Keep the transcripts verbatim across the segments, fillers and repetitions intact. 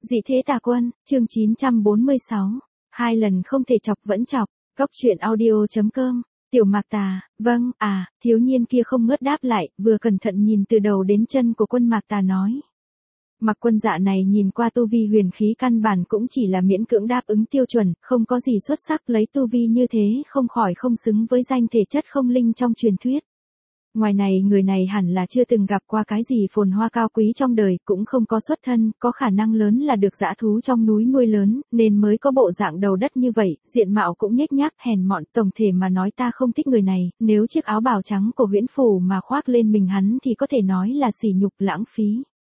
Dị thế tà quân, chương chín trăm bốn mươi sáu. Hai lần không thể chọc vẫn chọc. Góc truyện audio.com. Tiểu Mạc Tà, vâng, à, thiếu niên kia không ngớt đáp lại, vừa cẩn thận nhìn từ đầu đến chân của Quân Mạc Tà nói. Mặc Quân Dạ này nhìn qua tu vi huyền khí căn bản cũng chỉ là miễn cưỡng đáp ứng tiêu chuẩn, không có gì xuất sắc, lấy tu vi như thế không khỏi không xứng với danh thể chất không linh trong truyền thuyết. Ngoài này người này hẳn là chưa từng gặp qua cái gì phồn hoa cao quý trong đời, cũng không có xuất thân, có khả năng lớn là được dã thú trong núi nuôi lớn, nên mới có bộ dạng đầu đất như vậy, diện mạo cũng nhếch nhác, hèn mọn, tổng thể mà nói ta không thích người này, nếu chiếc áo bào trắng của Huyễn Phủ mà khoác lên mình hắn thì có thể nói là sỉ nhục lãng phí.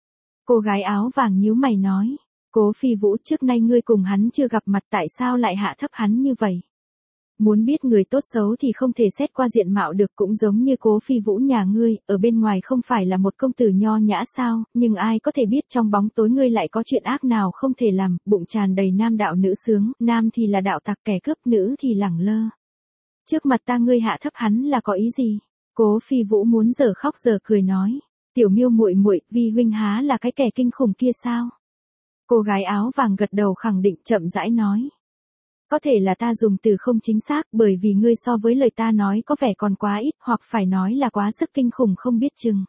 Cô gái áo vàng nhíu mày nói, Cố Phi Vũ, trước nay ngươi cùng hắn chưa gặp mặt, tại sao lại hạ thấp hắn như vậy? Muốn biết người tốt xấu thì không thể xét qua diện mạo được, cũng giống như Cố Phi Vũ nhà ngươi, ở bên ngoài không phải là một công tử nho nhã sao, nhưng ai có thể biết trong bóng tối ngươi lại có chuyện ác nào không thể làm, bụng tràn đầy nam đạo nữ sướng, nam thì là đạo tặc kẻ cướp, nữ thì lẳng lơ. Trước mặt ta ngươi hạ thấp hắn là có ý gì? Cố Phi Vũ muốn giờ khóc giờ cười nói, Tiểu Miêu muội muội, Vi huynh há là cái kẻ kinh khủng kia sao? Cô gái áo vàng gật đầu khẳng định, chậm rãi nói. Có thể là ta dùng từ không chính xác, bởi vì ngươi so với lời ta nói có vẻ còn quá ít, hoặc phải nói là quá sức kinh khủng không biết chừng.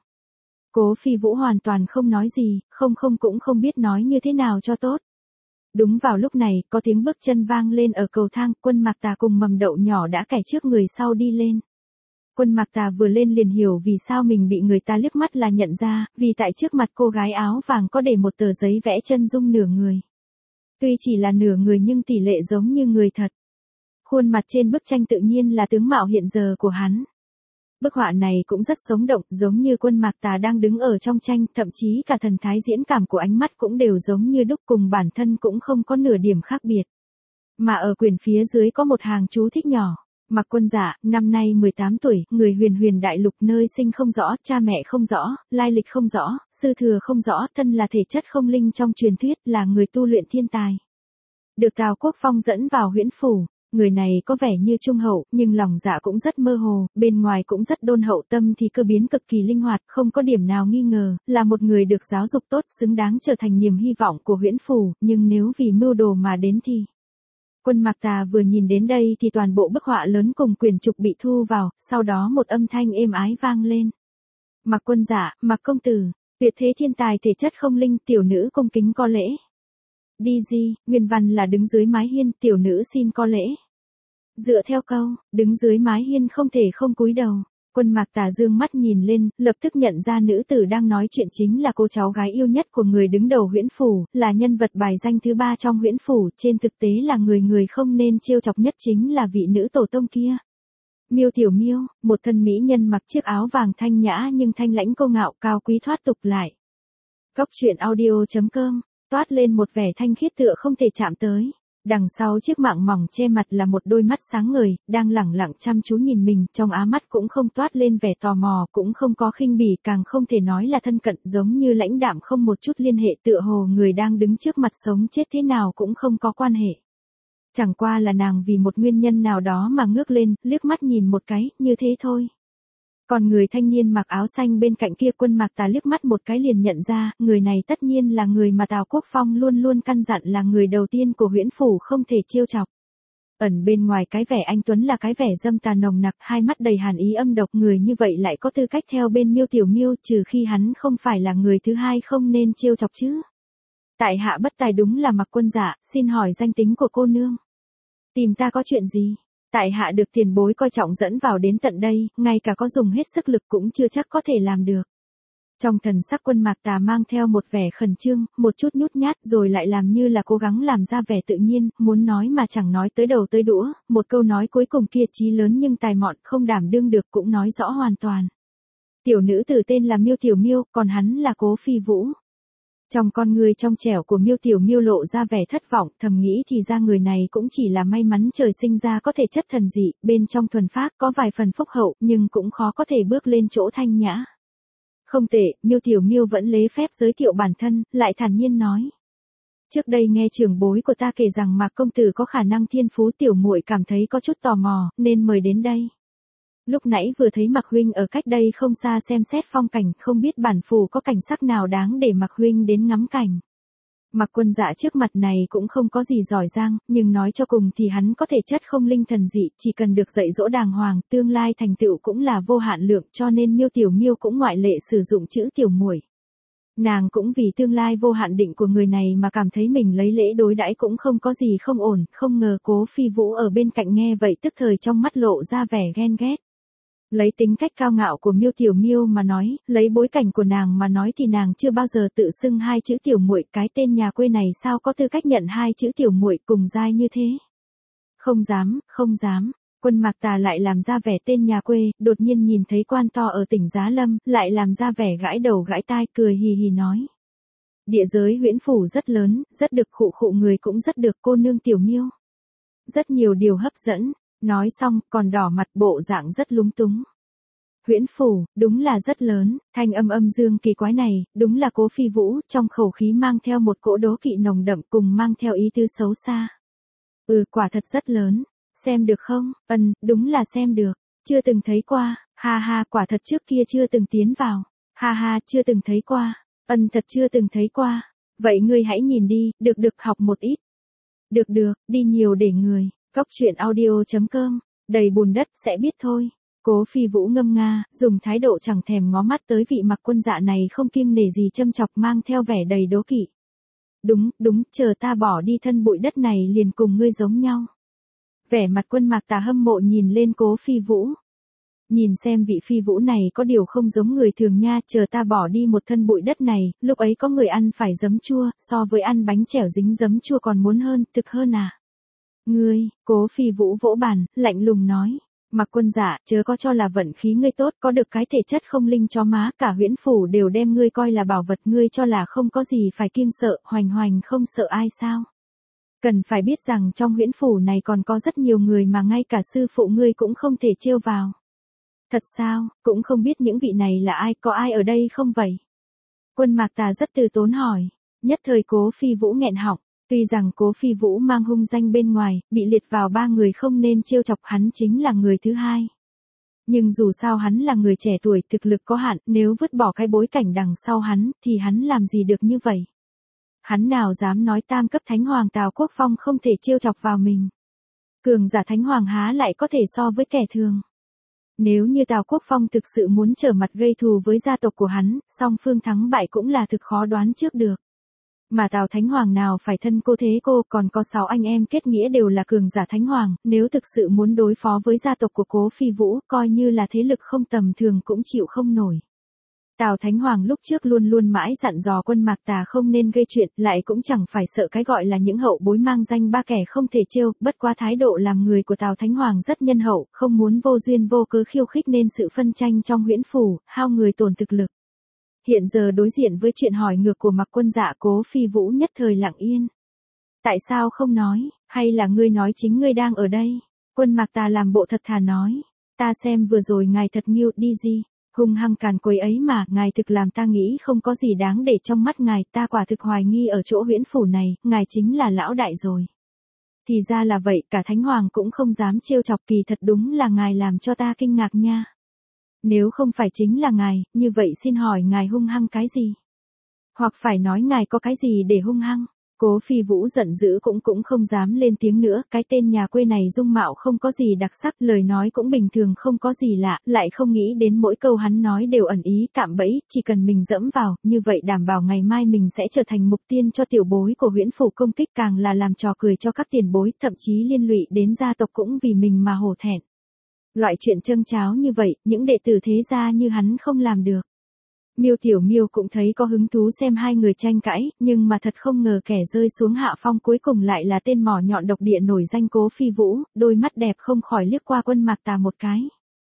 Cố Phi Vũ hoàn toàn không nói gì, không không cũng không biết nói như thế nào cho tốt. Đúng vào lúc này, có tiếng bước chân vang lên ở cầu thang, Quân Mạc Tà cùng Mầm Đậu nhỏ đã kẻ trước người sau đi lên. Quân Mạc Tà vừa lên liền hiểu vì sao mình bị người ta liếc mắt là nhận ra, vì tại trước mặt cô gái áo vàng có để một tờ giấy vẽ chân dung nửa người. Tuy chỉ là nửa người nhưng tỷ lệ giống như người thật. Khuôn mặt trên bức tranh tự nhiên là tướng mạo hiện giờ của hắn. Bức họa này cũng rất sống động, giống như Quân Mạc Tà đang đứng ở trong tranh, thậm chí cả thần thái diễn cảm của ánh mắt cũng đều giống như đúc, cùng bản thân cũng không có nửa điểm khác biệt. Mà ở quyển phía dưới có một hàng chú thích nhỏ. Mạc Quân Dạ, năm nay mười tám tuổi, người huyền huyền đại lục, nơi sinh không rõ, cha mẹ không rõ, lai lịch không rõ, sư thừa không rõ, thân là thể chất không linh trong truyền thuyết, là người tu luyện thiên tài. Được Tào Quốc Phong dẫn vào Huyễn Phủ, người này có vẻ như trung hậu, nhưng lòng dạ cũng rất mơ hồ, bên ngoài cũng rất đôn hậu, tâm thì cơ biến cực kỳ linh hoạt, không có điểm nào nghi ngờ, là một người được giáo dục tốt, xứng đáng trở thành niềm hy vọng của Huyễn Phủ, nhưng nếu vì mưu đồ mà đến thì... Quân Mạc Tà vừa nhìn đến đây thì toàn bộ bức họa lớn cùng quyển trục bị thu vào, sau đó một âm thanh êm ái vang lên. Mạc Quân Dạ, Mạc công tử, tuyệt thế thiên tài thể chất không linh, tiểu nữ cung kính có lễ. Đi gì, nguyên văn là đứng dưới mái hiên, tiểu nữ xin có lễ. Dựa theo câu, đứng dưới mái hiên không thể không cúi đầu. Quân Mạc Tà dương mắt nhìn lên, lập tức nhận ra nữ tử đang nói chuyện chính là cô cháu gái yêu nhất của người đứng đầu Huyễn Phủ, là nhân vật bài danh thứ ba trong Huyễn Phủ, trên thực tế là người người không nên trêu chọc nhất chính là vị nữ tổ tông kia. Miêu Tiểu Miêu, một thân mỹ nhân mặc chiếc áo vàng thanh nhã nhưng thanh lãnh cô ngạo, cao quý thoát tục lại. Góc truyện audio.com, toát lên một vẻ thanh khiết tựa không thể chạm tới. Đằng sau chiếc mạng mỏng che mặt là một đôi mắt sáng ngời, đang lẳng lặng chăm chú nhìn mình, trong á mắt cũng không toát lên vẻ tò mò, cũng không có khinh bỉ, càng không thể nói là thân cận, giống như lãnh đạm không một chút liên hệ, tựa hồ người đang đứng trước mặt sống chết thế nào cũng không có quan hệ. Chẳng qua là nàng vì một nguyên nhân nào đó mà ngước lên, liếc mắt nhìn một cái, như thế thôi. Còn người thanh niên mặc áo xanh bên cạnh kia, Quân Mạc Tà liếc mắt một cái liền nhận ra, người này tất nhiên là người mà Tào Quốc Phong luôn luôn căn dặn là người đầu tiên của Huyễn Phủ không thể trêu chọc. Ẩn bên ngoài cái vẻ anh tuấn là cái vẻ dâm tà nồng nặc, hai mắt đầy hàn ý âm độc, người như vậy lại có tư cách theo bên Miêu Tiểu Miêu, trừ khi hắn không phải là người thứ hai không nên trêu chọc chứ. Tại hạ bất tài đúng là Mạc Quân Dạ, xin hỏi danh tính của cô nương. Tìm ta có chuyện gì? Tại hạ được tiền bối coi trọng dẫn vào đến tận đây, ngay cả có dùng hết sức lực cũng chưa chắc có thể làm được. Trong thần sắc Quân Mạc Tà mang theo một vẻ khẩn trương, một chút nhút nhát, rồi lại làm như là cố gắng làm ra vẻ tự nhiên, muốn nói mà chẳng nói tới đầu tới đũa, một câu nói cuối cùng kia chí lớn nhưng tài mọn không đảm đương được cũng nói rõ hoàn toàn. Tiểu nữ tử tên là Miêu Tiểu Miêu, còn hắn là Cố Phi Vũ. Trong con người trong trẻo của Miêu Tiểu Miêu lộ ra vẻ thất vọng, thầm nghĩ thì ra người này cũng chỉ là may mắn trời sinh ra có thể chất thần dị, bên trong thuần phác có vài phần phúc hậu, nhưng cũng khó có thể bước lên chỗ thanh nhã. Không tệ, Miêu Tiểu Miêu vẫn lễ phép giới thiệu bản thân, lại thản nhiên nói. Trước đây nghe trưởng bối của ta kể rằng Mạc công tử có khả năng thiên phú, tiểu muội cảm thấy có chút tò mò, nên mời đến đây. Lúc nãy vừa thấy Mạc huynh ở cách đây không xa xem xét phong cảnh, không biết bản phủ có cảnh sắc nào đáng để Mạc huynh đến ngắm cảnh. Mặc Quân Dạ trước mặt này cũng không có gì giỏi giang, nhưng nói cho cùng thì hắn có thể chất không linh thần dị, chỉ cần được dạy dỗ đàng hoàng, tương lai thành tựu cũng là vô hạn lượng, cho nên Miêu Tiểu Miêu cũng ngoại lệ sử dụng chữ tiểu muội. Nàng cũng vì tương lai vô hạn định của người này mà cảm thấy mình lấy lễ đối đãi cũng không có gì không ổn, không ngờ Cố Phi Vũ ở bên cạnh nghe vậy tức thời trong mắt lộ ra vẻ ghen ghét. Lấy tính cách cao ngạo của Miêu Tiểu Miêu mà nói, lấy bối cảnh của nàng mà nói thì nàng chưa bao giờ tự xưng hai chữ tiểu muội, cái tên nhà quê này sao có tư cách nhận hai chữ tiểu muội cùng giai như thế. Không dám, không dám. Quân Mạc Tà lại làm ra vẻ tên nhà quê, đột nhiên nhìn thấy quan to ở tỉnh Giá Lâm, lại làm ra vẻ gãi đầu gãi tai, cười hì hì nói. Địa giới Huyễn Phủ rất lớn, rất được khụ khụ, người cũng rất được cô nương Tiểu Miêu. Rất nhiều điều hấp dẫn, nói xong còn đỏ mặt, bộ dạng rất lúng túng. Huyễn Phủ, đúng là rất lớn, thanh âm âm dương kỳ quái này, đúng là Cố Phi Vũ, trong khẩu khí mang theo một cỗ đố kỵ nồng đậm cùng mang theo ý tư xấu xa. Ừ, quả thật rất lớn. Xem được không? Ừm, đúng là xem được. Chưa từng thấy qua. Ha ha, quả thật trước kia chưa từng tiến vào. Ha ha, chưa từng thấy qua. Ừm, thật chưa từng thấy qua. Vậy ngươi hãy nhìn đi, được được học một ít. Được được, đi nhiều để người. Cóc truyện audio chấm com. Đầy bùn đất sẽ biết thôi. Cố Phi Vũ ngâm nga, dùng thái độ chẳng thèm ngó mắt tới vị Mặc Quân Dạ này không kiêng nể gì châm chọc, mang theo vẻ đầy đố kỵ. Đúng, đúng, chờ ta bỏ đi thân bụi đất này liền cùng ngươi giống nhau. Vẻ mặt Quân Mạc Tà hâm mộ nhìn lên Cố Phi Vũ. Nhìn xem vị Phi Vũ này có điều không giống người thường nha, chờ ta bỏ đi một thân bụi đất này, lúc ấy có người ăn phải giấm chua, so với ăn bánh chẻo dính giấm chua còn muốn hơn, thực hơn à. Ngươi, Cố Phi Vũ vỗ bàn, lạnh lùng nói. Mặc Quân Dạ, chớ có cho là vận khí ngươi tốt, có được cái thể chất không linh chó má, cả Huyễn Phủ đều đem ngươi coi là bảo vật, ngươi cho là không có gì phải kiêng sợ, hoành hoành không sợ ai sao. Cần phải biết rằng trong Huyễn Phủ này còn có rất nhiều người mà ngay cả sư phụ ngươi cũng không thể trêu vào. Thật sao, cũng không biết những vị này là ai, có ai ở đây không vậy? Quân Mạc Tà rất từ tốn hỏi, nhất thời Cố Phi Vũ nghẹn họng. Tuy rằng Cố Phi Vũ mang hung danh bên ngoài, bị liệt vào ba người không nên trêu chọc, hắn chính là người thứ hai. Nhưng dù sao hắn là người trẻ tuổi, thực lực có hạn, nếu vứt bỏ cái bối cảnh đằng sau hắn, thì hắn làm gì được như vậy? Hắn nào dám nói tam cấp Thánh Hoàng Tào Quốc Phong không thể trêu chọc vào mình. Cường giả Thánh Hoàng há lại có thể so với kẻ thường. Nếu như Tào Quốc Phong thực sự muốn trở mặt gây thù với gia tộc của hắn, song phương thắng bại cũng là thực khó đoán trước được. Mà Tào Thánh Hoàng nào phải thân cô thế cô, còn có sáu anh em kết nghĩa đều là cường giả Thánh Hoàng, nếu thực sự muốn đối phó với gia tộc của Cố Phi Vũ, coi như là thế lực không tầm thường cũng chịu không nổi. Tào Thánh Hoàng lúc trước luôn luôn mãi dặn dò Quân Mạc Tà không nên gây chuyện, lại cũng chẳng phải sợ cái gọi là những hậu bối mang danh ba kẻ không thể trêu, bất quá thái độ làm người của Tào Thánh Hoàng rất nhân hậu, không muốn vô duyên vô cớ khiêu khích nên sự phân tranh trong Huyễn Phủ, hao người tổn thực lực. Hiện giờ đối diện với chuyện hỏi ngược của Mặc Quân Dạ, Cố Phi Vũ nhất thời lặng yên. Tại sao không nói, hay là ngươi nói chính ngươi đang ở đây? Quân Mạc Tà làm bộ thật thà nói. Ta xem vừa rồi ngài thật nghiêu, đi gì, hung hăng càn quấy ấy mà, ngài thực làm ta nghĩ không có gì đáng để trong mắt ngài, ta quả thực hoài nghi ở chỗ Huyễn Phủ này, ngài chính là lão đại rồi. Thì ra là vậy, cả Thánh Hoàng cũng không dám trêu chọc, kỳ thật đúng là ngài làm cho ta kinh ngạc nha. Nếu không phải chính là ngài, như vậy xin hỏi ngài hung hăng cái gì? Hoặc phải nói ngài có cái gì để hung hăng? Cố Phi Vũ giận dữ cũng cũng không dám lên tiếng nữa, cái tên nhà quê này dung mạo không có gì đặc sắc, lời nói cũng bình thường không có gì lạ, lại không nghĩ đến mỗi câu hắn nói đều ẩn ý cạm bẫy, chỉ cần mình dẫm vào, như vậy đảm bảo ngày mai mình sẽ trở thành mục tiên cho tiểu bối của Huyễn Phủ công kích, càng là làm trò cười cho các tiền bối, thậm chí liên lụy đến gia tộc cũng vì mình mà hổ thẹn. Loại chuyện châng cháo như vậy, những đệ tử thế gia như hắn không làm được. Miêu Tiểu Miêu cũng thấy có hứng thú xem hai người tranh cãi, nhưng mà thật không ngờ kẻ rơi xuống hạ phong cuối cùng lại là tên mỏ nhọn độc địa nổi danh Cố Phi Vũ, đôi mắt đẹp không khỏi liếc qua Quân Mạc Tà một cái.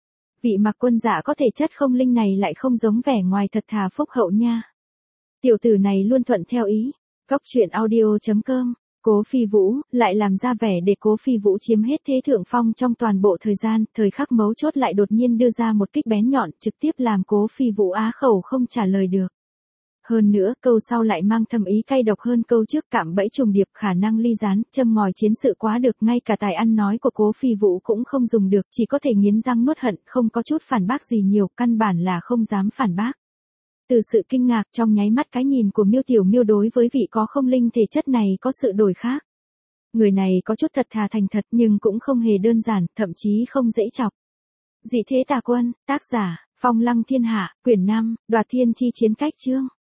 Vị Mặc Quân Dạ có thể chất không linh này lại không giống vẻ ngoài thật thà phúc hậu nha. Tiểu tử này luôn thuận theo ý. Cóc truyện audio chấm com. Cố Phi Vũ, lại làm ra vẻ để Cố Phi Vũ chiếm hết thế thượng phong trong toàn bộ thời gian, thời khắc mấu chốt lại đột nhiên đưa ra một kích bén nhọn, trực tiếp làm Cố Phi Vũ á khẩu không trả lời được. Hơn nữa, câu sau lại mang thâm ý cay độc hơn câu trước, cạm bẫy trùng điệp, khả năng ly gián, châm ngòi chiến sự quá được, ngay cả tài ăn nói của Cố Phi Vũ cũng không dùng được, chỉ có thể nghiến răng nuốt hận, không có chút phản bác gì nhiều, căn bản là không dám phản bác. Từ sự kinh ngạc trong nháy mắt cái nhìn của Miêu Tiểu Miêu đối với vị có không linh thể chất này có sự đổi khác. Người này có chút thật thà thành thật nhưng cũng không hề đơn giản, thậm chí không dễ chọc. Dị thế tà quân, tác giả, Phong Lăng Thiên Hạ, quyển năm, Đoạt Thiên Chi Chiến Cách chương.